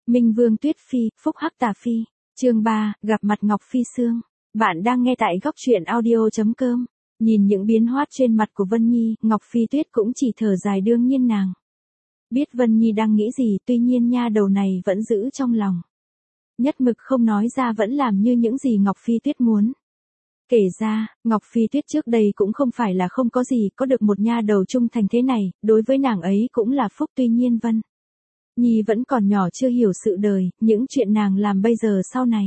Minh Vương Tuyết Phi, Phúc Hắc Tà Phi, chương 3, gặp mặt Ngọc Phi Sương. Bạn đang nghe tại góc truyện audio.com. Nhìn những biến hóa trên mặt của Vân Nhi, Ngọc Phi Tuyết cũng chỉ thở dài, đương nhiên nàng biết Vân Nhi đang nghĩ gì, tuy nhiên nha đầu này vẫn giữ trong lòng. Nhất mực không nói ra, vẫn làm như những gì Ngọc Phi Tuyết muốn. Kể ra, Ngọc Phi Tuyết trước đây cũng không phải là không có gì, có được một nha đầu trung thành thế này, đối với nàng ấy cũng là phúc. Tuy nhiên Vân Nhi vẫn còn nhỏ, chưa hiểu sự đời, những chuyện nàng làm bây giờ sau này.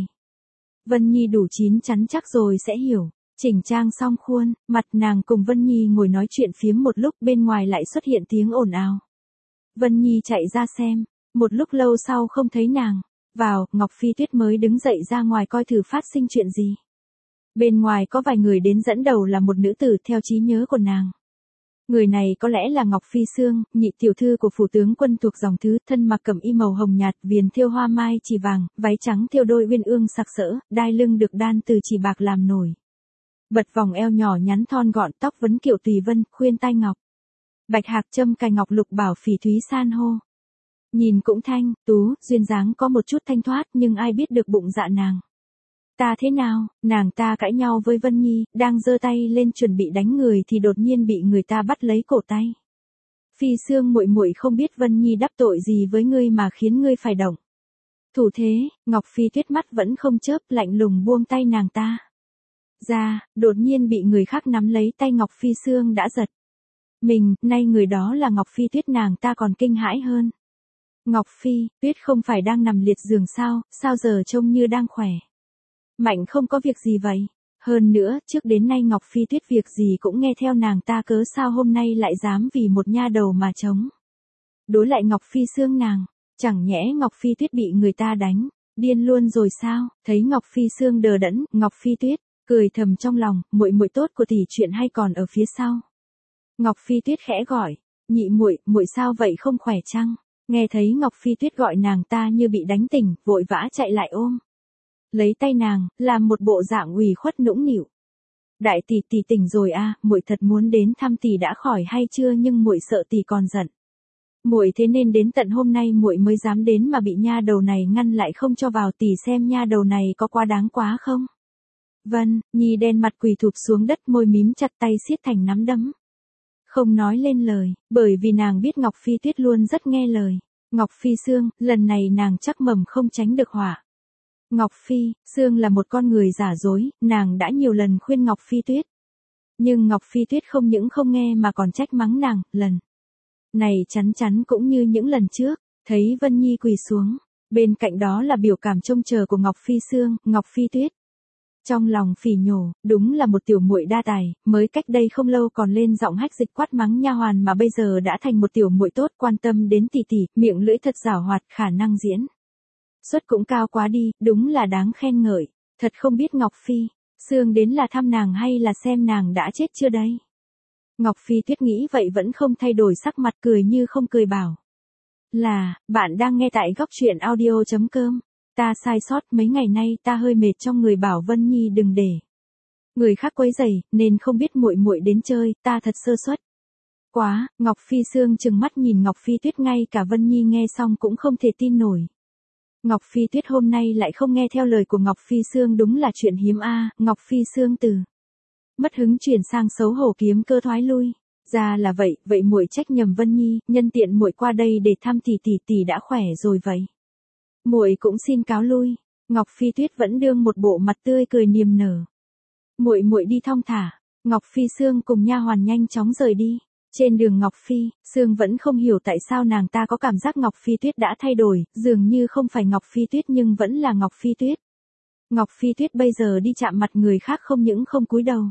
Vân Nhi đủ chín chắn chắc rồi sẽ hiểu. Chỉnh trang xong khuôn mặt, nàng cùng Vân Nhi ngồi nói chuyện phiếm một lúc, bên ngoài lại xuất hiện tiếng ồn ào. Vân Nhi chạy ra xem, một lúc lâu sau không thấy nàng vào, Ngọc Phi Tuyết mới đứng dậy ra ngoài coi thử phát sinh chuyện gì. Bên ngoài có vài người đến, dẫn đầu là một nữ tử theo trí nhớ của nàng. Người này có lẽ là Ngọc Phi Sương, nhị tiểu thư của phủ tướng quân thuộc dòng Thứ, thân mặc cẩm y màu hồng nhạt, viền thêu hoa mai chỉ vàng, váy trắng thêu đôi uyên ương sặc sỡ, đai lưng được đan từ chỉ bạc làm nổi. Bật vòng eo nhỏ nhắn thon gọn, tóc vấn kiệu tùy vân, khuyên tai ngọc. Bạch hạc châm cài ngọc lục bảo phỉ thúy san hô. Nhìn cũng thanh tú, duyên dáng có một chút thanh thoát, nhưng ai biết được bụng dạ nàng ta thế nào. Nàng ta cãi nhau với Vân Nhi, đang giơ tay lên chuẩn bị đánh người thì đột nhiên bị người ta bắt lấy cổ tay. Phi Sương muội muội, không biết Vân Nhi đắc tội gì với ngươi mà khiến ngươi phải động thủ thế. Ngọc Phi Tuyết mắt vẫn không chớp, lạnh lùng buông tay nàng ta ra, đột nhiên bị người khác nắm lấy tay. Ngọc Phi Sương đã giật mình, nay người đó là Ngọc Phi Tuyết, nàng ta còn kinh hãi hơn. Ngọc Phi Tuyết không phải đang nằm liệt giường sao, sao giờ trông như đang khỏe mạnh, không có việc gì vậy? Hơn nữa, trước đến nay Ngọc Phi Tuyết việc gì cũng nghe theo nàng ta, cớ sao hôm nay lại dám vì một nha đầu mà chống đối lại Ngọc Phi Sương nàng? Chẳng nhẽ Ngọc Phi Tuyết bị người ta đánh điên luôn rồi sao? Thấy Ngọc Phi Sương đờ đẫn, Ngọc Phi Tuyết cười thầm trong lòng, muội muội tốt của tỷ chuyện hay còn ở phía sau. Ngọc Phi Tuyết khẽ gọi, nhị muội, muội sao vậy, không khỏe chăng? Nghe thấy Ngọc Phi Tuyết gọi nàng ta như bị đánh tỉnh, vội vã chạy lại ôm lấy tay nàng, làm một bộ dạng ủy khuất nũng nịu. Đại tỷ, tỷ tỉnh rồi à, muội thật muốn đến thăm tỷ đã khỏi hay chưa, nhưng muội sợ tỷ còn giận muội, thế nên đến tận hôm nay muội mới dám đến mà bị nha đầu này ngăn lại không cho vào. Tỷ xem nha đầu này có quá đáng quá không? Vân Nhi đen mặt quỳ thụp xuống đất, môi mím chặt, tay siết thành nắm đấm, không nói lên lời, bởi vì nàng biết Ngọc Phi Tuyết luôn rất nghe lời. Ngọc Phi Sương, lần này nàng chắc mầm không tránh được họa. Ngọc Phi Sương là một con người giả dối, nàng đã nhiều lần khuyên Ngọc Phi Tuyết. Nhưng Ngọc Phi Tuyết không những không nghe mà còn trách mắng nàng. Lần này chắn chắn cũng như những lần trước. Thấy Vân Nhi quỳ xuống, bên cạnh đó là biểu cảm trông chờ của Ngọc Phi Sương, Ngọc Phi Tuyết trong lòng phỉ nhổ, đúng là một tiểu muội đa tài, mới cách đây không lâu còn lên giọng hách dịch quát mắng nha hoàn mà bây giờ đã thành một tiểu muội tốt, quan tâm đến tỷ tỷ, miệng lưỡi thật giảo hoạt, khả năng diễn xuất cũng cao quá đi, đúng là đáng khen ngợi. Thật không biết Ngọc Phi Sương đến là thăm nàng hay là xem nàng đã chết chưa đây? Ngọc Phi Tuyết nghĩ vậy vẫn không thay đổi sắc mặt, cười như không cười, bảo là, bạn đang nghe tại góc truyện audio.com. Ta sai sót, mấy ngày nay ta hơi mệt trong người, bảo Vân Nhi đừng để người khác quấy rầy, nên không biết muội muội đến chơi, ta thật sơ suất quá. Ngọc Phi Sương trừng mắt nhìn Ngọc Phi Tuyết, ngay cả Vân Nhi nghe xong cũng không thể tin nổi. Ngọc Phi Tuyết hôm nay lại không nghe theo lời của Ngọc Phi Sương, đúng là chuyện hiếm a. Ngọc Phi Sương từ mất hứng chuyển sang xấu hổ kiếm cơ thoái lui. Ra là vậy, vậy muội trách nhầm Vân Nhi, nhân tiện muội qua đây để thăm tỷ, tỷ đã khỏe rồi vậy. Muội cũng xin cáo lui. Ngọc Phi Tuyết vẫn đương một bộ mặt tươi cười niềm nở. Muội đi thong thả. Ngọc Phi Sương cùng nha hoàn nhanh chóng rời đi. Trên đường Ngọc Phi Sương vẫn không hiểu tại sao nàng ta có cảm giác Ngọc Phi Tuyết đã thay đổi, dường như không phải Ngọc Phi Tuyết nhưng vẫn là Ngọc Phi Tuyết. Ngọc Phi Tuyết bây giờ đi chạm mặt người khác không những không cúi đầu,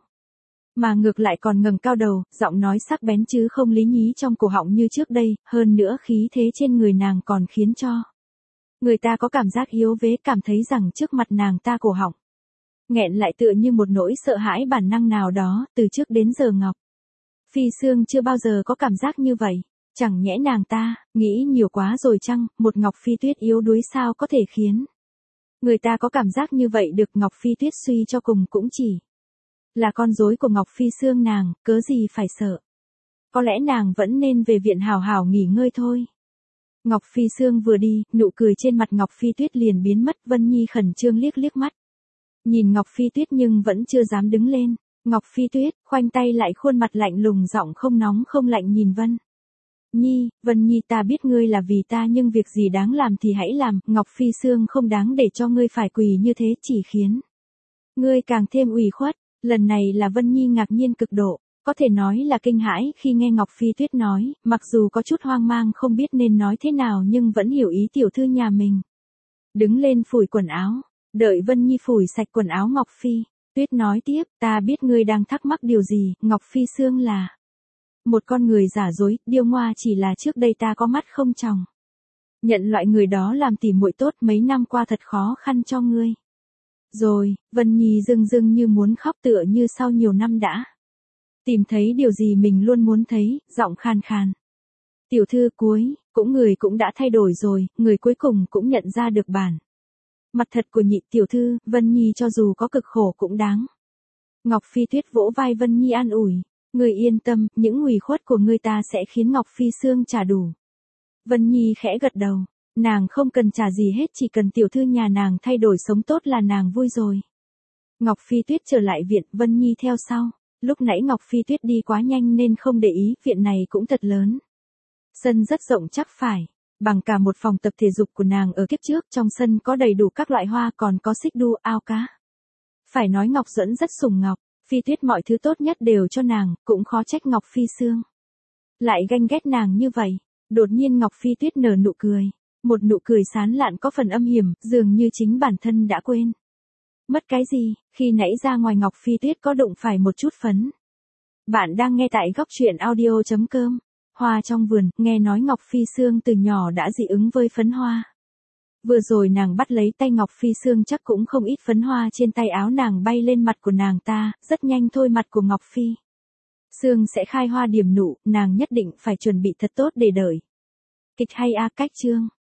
mà ngược lại còn ngẩng cao đầu, giọng nói sắc bén chứ không lý nhí trong cổ họng như trước đây, hơn nữa khí thế trên người nàng còn khiến cho người ta có cảm giác yếu vế, cảm thấy rằng trước mặt nàng ta cổ họng nghẹn lại tựa như một nỗi sợ hãi bản năng nào đó. Từ trước đến giờ Ngọc Phi Sương chưa bao giờ có cảm giác như vậy. Chẳng nhẽ nàng ta nghĩ nhiều quá rồi chăng? Một Ngọc Phi Tuyết yếu đuối sao có thể khiến người ta có cảm giác như vậy được? Ngọc Phi Tuyết suy cho cùng cũng chỉ là con rối của Ngọc Phi Sương, nàng cớ gì phải sợ. Có lẽ nàng vẫn nên về viện hào hào nghỉ ngơi thôi. Ngọc Phi Sương vừa đi, nụ cười trên mặt Ngọc Phi Tuyết liền biến mất. Vân Nhi khẩn trương liếc liếc mắt. Nhìn Ngọc Phi Tuyết nhưng vẫn chưa dám đứng lên. Ngọc Phi Tuyết, khoanh tay lại khuôn mặt lạnh lùng, giọng không nóng không lạnh nhìn Vân Nhi. Vân Nhi, ta biết ngươi là vì ta nhưng việc gì đáng làm thì hãy làm. Ngọc Phi Sương không đáng để cho ngươi phải quỳ như thế, chỉ khiến ngươi càng thêm ủy khuất. Lần này là Vân Nhi ngạc nhiên cực độ. Có thể nói là kinh hãi khi nghe Ngọc Phi Tuyết nói, mặc dù có chút hoang mang không biết nên nói thế nào nhưng vẫn hiểu ý tiểu thư nhà mình. Đứng lên phủi quần áo, đợi Vân Nhi phủi sạch quần áo Ngọc Phi Tuyết nói tiếp, ta biết ngươi đang thắc mắc điều gì. Ngọc Phi Sương là một con người giả dối, điêu ngoa, chỉ là trước đây ta có mắt không tròng. Nhận loại người đó làm tỉ muội tốt, mấy năm qua thật khó khăn cho ngươi. Rồi, Vân Nhi rưng rưng như muốn khóc, tựa như sau nhiều năm đã tìm thấy điều gì mình luôn muốn thấy, giọng khàn khàn. Tiểu thư người cũng đã thay đổi rồi, người cuối cùng cũng nhận ra được bản mặt thật của nhị tiểu thư. Vân Nhi cho dù có cực khổ cũng đáng. Ngọc Phi Tuyết vỗ vai Vân Nhi an ủi. Ngươi yên tâm, những ủy khuất của ngươi ta sẽ khiến Ngọc Phi Sương trả đủ. Vân Nhi khẽ gật đầu. Nàng không cần trả gì hết, chỉ cần tiểu thư nhà nàng thay đổi sống tốt là nàng vui rồi. Ngọc Phi Tuyết trở lại viện, Vân Nhi theo sau. Lúc nãy Ngọc Phi Tuyết đi quá nhanh nên không để ý, viện này cũng thật lớn. Sân rất rộng chắc phải bằng cả một phòng tập thể dục của nàng ở kiếp trước. Trong sân có đầy đủ các loại hoa, còn có xích đu, ao cá. Phải nói Ngọc Duẫn rất sủng Ngọc Phi Tuyết, mọi thứ tốt nhất đều cho nàng, cũng khó trách Ngọc Phi Sương lại ganh ghét nàng như vậy. Đột nhiên Ngọc Phi Tuyết nở nụ cười, một nụ cười sán lạn có phần âm hiểm, dường như chính bản thân đã quên mất cái gì, khi nãy ra ngoài Ngọc Phi Tuyết có đụng phải một chút phấn. Bạn đang nghe tại góc truyện audio.com. Hoa trong vườn, nghe nói Ngọc Phi Sương từ nhỏ đã dị ứng với phấn hoa. Vừa rồi nàng bắt lấy tay Ngọc Phi Sương chắc cũng không ít phấn hoa trên tay áo nàng bay lên mặt của nàng ta, rất nhanh thôi mặt của Ngọc Phi Sương sẽ khai hoa điểm nụ, nàng nhất định phải chuẩn bị thật tốt để đợi kịch hay cách chương.